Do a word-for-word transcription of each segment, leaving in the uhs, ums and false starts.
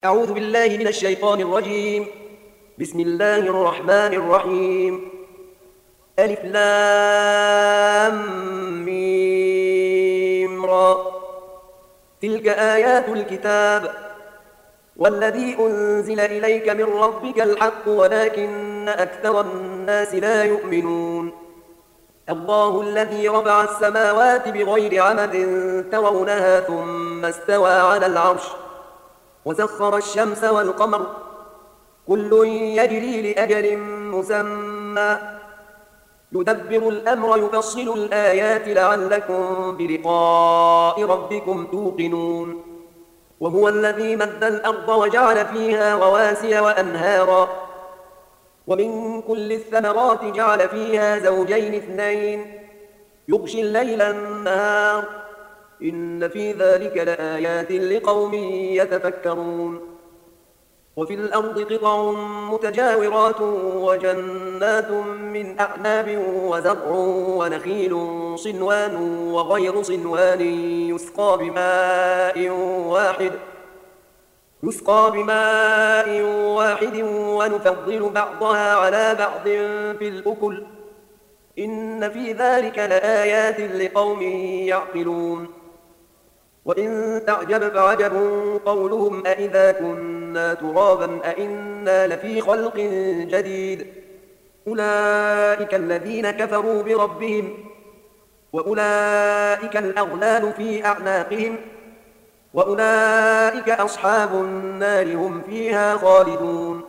أعوذ بالله من الشيطان الرجيم. بسم الله الرحمن الرحيم. ألف لام ميم را. تلك آيات الكتاب والذي أنزل إليك من ربك الحق ولكن أكثر الناس لا يؤمنون. الله الذي رفع السماوات بغير عمد ترونها ثم استوى على العرش وسخر الشمس والقمر كل يجري لأجل مسمى يدبر الأمر يفصل الآيات لعلكم بلقاء ربكم توقنون. وهو الذي مد الأرض وجعل فيها رواسي وأنهارا ومن كل الثمرات جعل فيها زوجين اثنين يغشي الليل النهار إن في ذلك لآيات لقوم يتفكرون. وفي الأرض قطع متجاورات وجنات من أعناب وزرع ونخيل صنوان وغير صنوان يسقى بماء واحد يسقى بماء واحد ونفضل بعضها على بعض في الأكل إن في ذلك لآيات لقوم يعقلون. وإن تعجب فعجب قولهم أإذا كنا ترابا أإنا لفي خلق جديد أولئك الذين كفروا بربهم وأولئك الأغلال في أعناقهم وأولئك أصحاب النار هم فيها خالدون.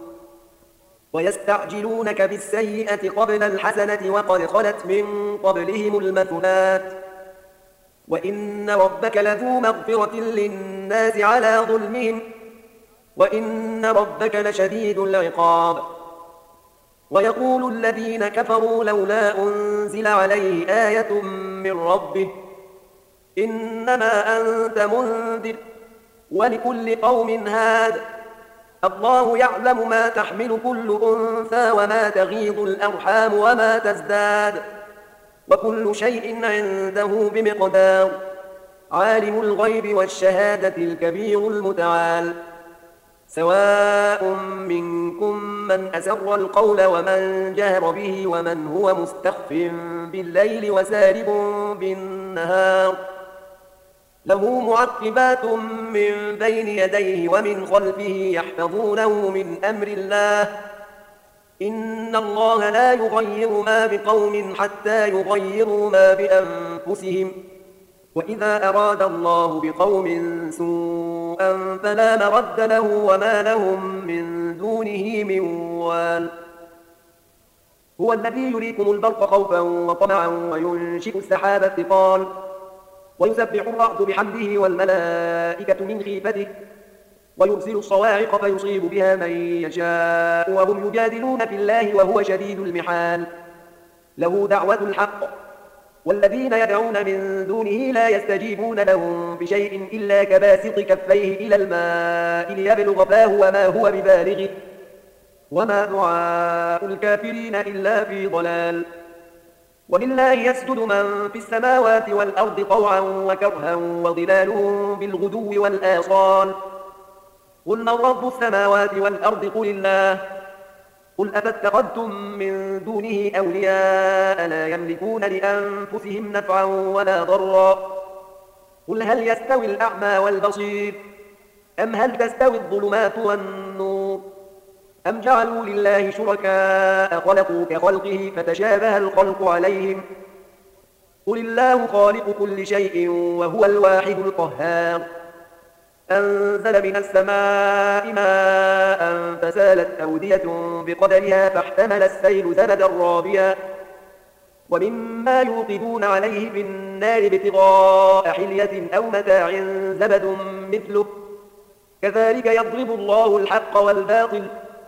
ويستعجلونك بالسيئة قبل الحسنة وقد خلت من قبلهم المثلات وإن ربك لذو مغفرة للناس على ظلمهم وإن ربك لشديد العقاب. ويقول الذين كفروا لولا أنزل عليه آية من ربه إنما أنت منذر ولكل قوم هاد الله يعلم ما تحمل كل أنثى وما تغيض الأرحام وما تزداد وكل شيء عنده بمقدار. عالم الغيب والشهادة الكبير المتعال. سواء منكم من أسر القول ومن جهر به ومن هو مستخف بالليل وسارب بالنهار له معقبات من بين يديه ومن خلفه يحفظونه من أمر الله إن الله لا يغير ما بقوم حتى يغيروا ما بأنفسهم وإذا أراد الله بقوم سوءا فلا مرد له وما لهم من دونه من وال. هو الذي يريكم البرق خوفا وطمعا وينشئ السحاب الثقال ويسبح الرعد بحمده والملائكة من خيفته ويرسل الصواعق فيصيب بها من يشاء وهم يجادلون في الله وهو شديد المحال. له دعوة الحق والذين يدعون من دونه لا يستجيبون لهم بشيء إلا كباسط كفيه إلى الماء ليبلغ فاه وما هو ببالغه وما دعاء الكافرين إلا في ضلال. ولله يسجد من في السماوات والأرض طوعا وكرها وظلالهم بالغدو والآصال قل من رب السماوات والأرض قل الله قل أفاتخذتم من دونه أولياء لا يملكون لأنفسهم نفعا ولا ضرا قل هل يستوي الأعمى والبصير أم هل تستوي الظلمات والنور أم جعلوا لله شركاء خلقوا كخلقه فتشابه الخلق عليهم قل الله خالق كل شيء وهو الواحد القهار. أنزل من السماء ماء فسالت أودية بقدرها فاحتمل السيل زبدا رابيا ومما يوقدون عليه في النار ابتغاء حلية أو متاع زبد مثله كذلك يضرب الله الحق والباطل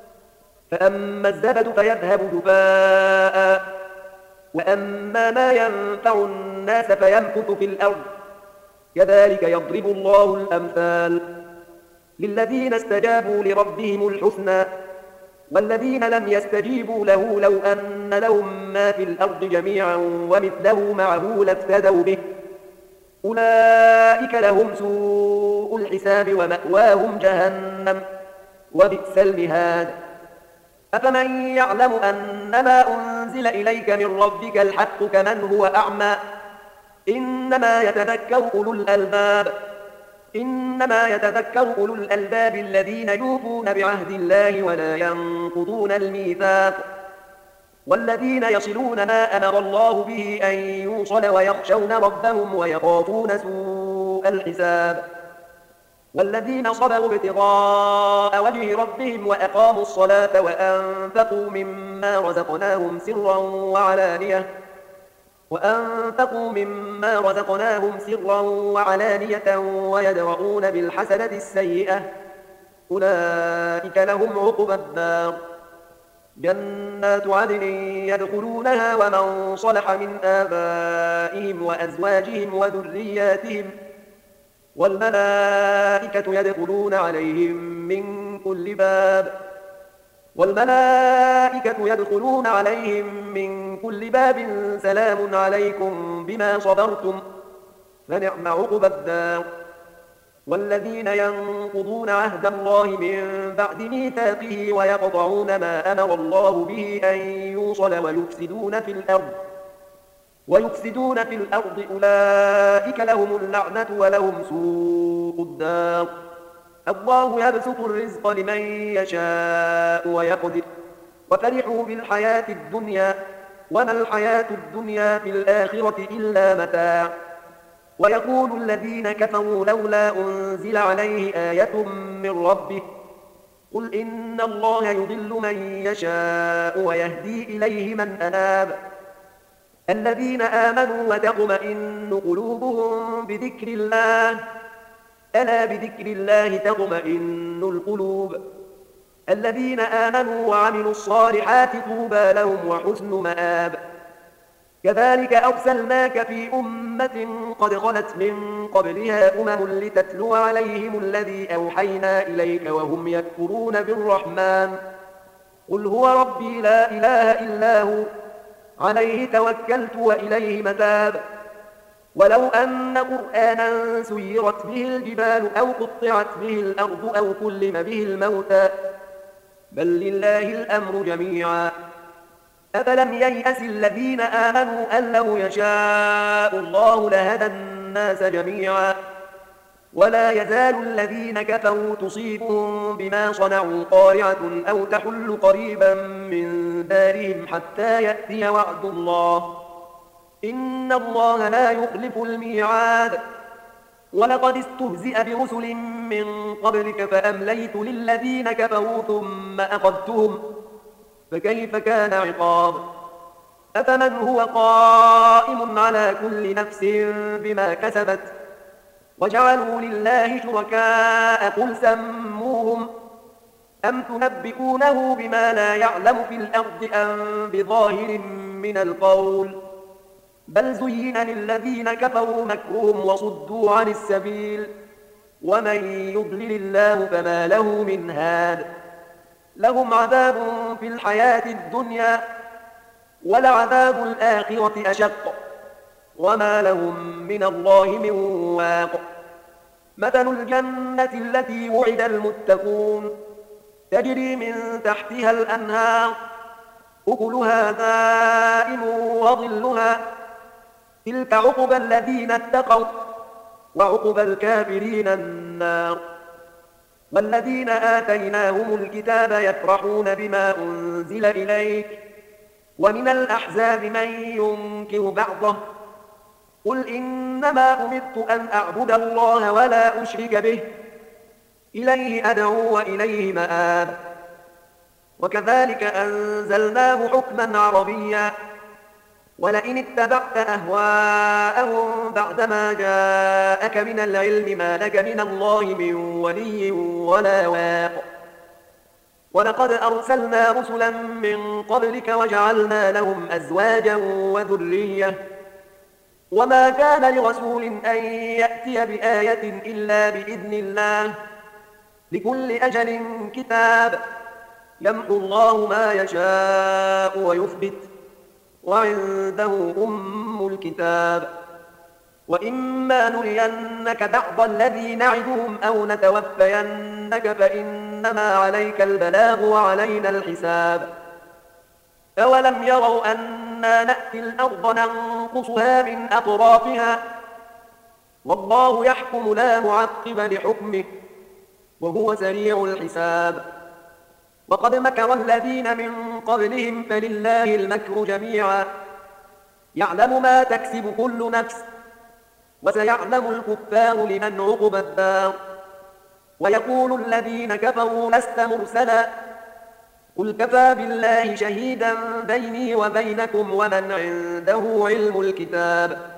فأما الزبد فيذهب جفاء وأما ما ينفع الناس فيمكث في الأرض كذلك يضرب الله الأمثال. للذين استجابوا لربهم الحسنى والذين لم يستجيبوا له لو أن لهم ما في الأرض جميعا ومثله معه لافتدوا به أولئك لهم سوء الحساب ومأواهم جهنم وبئس المهاد. أفمن يعلم أنما أنزل إليك من ربك الحق كمن هو أعمى إنما يتذكر أولو الألباب إنما يتذكر أولو الألباب الذين يوفون بعهد الله ولا ينقضون الميثاق والذين يصلون ما أمر الله به أن يوصل ويخشون ربهم ويخافون سوء الحساب والذين صبروا ابتغاء وجه ربهم وأقاموا الصلاة وأنفقوا مما رزقناهم سرا وعلانية وأنفقوا مما رزقناهم سرا وعلانية ويدرؤون بالحسنة السيئة أولئك لهم عقبى الدار جنات عدن يدخلونها ومن صلح من آبائهم وأزواجهم وذرياتهم والملائكة يدخلون عليهم من كل باب والملائكة يدخلون عليهم من كل باب سلام عليكم بما صبرتم فنعم عقبى الدار والذين ينقضون عهد الله من بعد ميثاقه ويقطعون ما أمر الله به أن يوصل ويفسدون في الأرض ويفسدون في الأرض أولئك لهم اللعنة ولهم سوء الدار الله يبسط الرزق لمن يشاء ويقدر وفرحوا بالحياة الدنيا وما الحياة الدنيا في الآخرة إلا متاع ويقول الذين كفروا لولا أنزل عليه آية من ربه قل إن الله يضل من يشاء ويهدي إليه من أناب الذين آمنوا وتطمئن قلوبهم بذكر الله ألا بذكر الله تطمئن القلوب الذين آمنوا وعملوا الصالحات طوبى لهم وحسن مآب كذلك أرسلناك في أمة قد خلت من قبلها أمم لتتلو عليهم الذي أوحينا إليك وهم يكفرون بالرحمن قل هو ربي لا إله إلا هو عليه توكلت وإليه متاب ولو أن قرآنا سيرت به الجبال أو قطعت به الأرض أو كلم به الموتى بل لله الأمر جميعا أفلم ييأس الذين آمنوا أن لو يشاء الله لهدى الناس جميعا ولا يزال الذين كفروا تصيبهم بما صنعوا قارعة أو تحل قريبا من دارهم حتى يأتي وعد الله إن الله لا يخلف الميعاد ولقد استهزئ برسل من قبلك فأمليت للذين كفروا ثم أخذتهم فكيف كان عقاب أفمن هو قائم على كل نفس بما كسبت وجعلوا لله شركاء قل سموهم أم تنبئونه بما لا يعلم في الأرض أم بظاهر من القول بل زين للذين كفروا مكرهم وصدوا عن السبيل ومن يضلل الله فما له من هاد لهم عذاب في الحياة الدنيا ولعذاب الآخرة أشق وما لهم من الله من واق مثل الجنة التي وعد المتقون تجري من تحتها الأنهار أكلها دائم وظلها تلك عقبى الذين اتقوا وعقبى الكافرين النار والذين آتيناهم الكتاب يفرحون بما أنزل إليك ومن الأحزاب من ينكر بعضه قل إنما أمرت أن أعبد الله ولا أشرك به إليه أدعو وإليه مآب وكذلك أنزلناه حكما عربيا ولئن اتبعت أهواءهم بعدما جاءك من العلم ما لك من الله من ولي ولا واق ولقد أرسلنا رسلا من قبلك وجعلنا لهم أزواجا وذرية وما كان لرسول أن يأتي بآية إلا بإذن الله لكل أجل كتاب يمحو الله ما يشاء ويثبت وعنده أم الكتاب وإما نرينك بعض الذي نعدهم أو نتوفينك فإن إنما عليك البلاغ وعلينا الحساب أولم يروا أنا نأتي الأرض ننقصها من أطرافها والله يحكم لا معقب لحكمه وهو سريع الحساب وقد مكر الذين من قبلهم فلله المكر جميعا يعلم ما تكسب كل نفس وسيعلم الكفار لمن عقبى الدار ويقول الذين كفروا لست مرسلا قل كفى بالله شهيدا بيني وبينكم ومن عنده علم الكتاب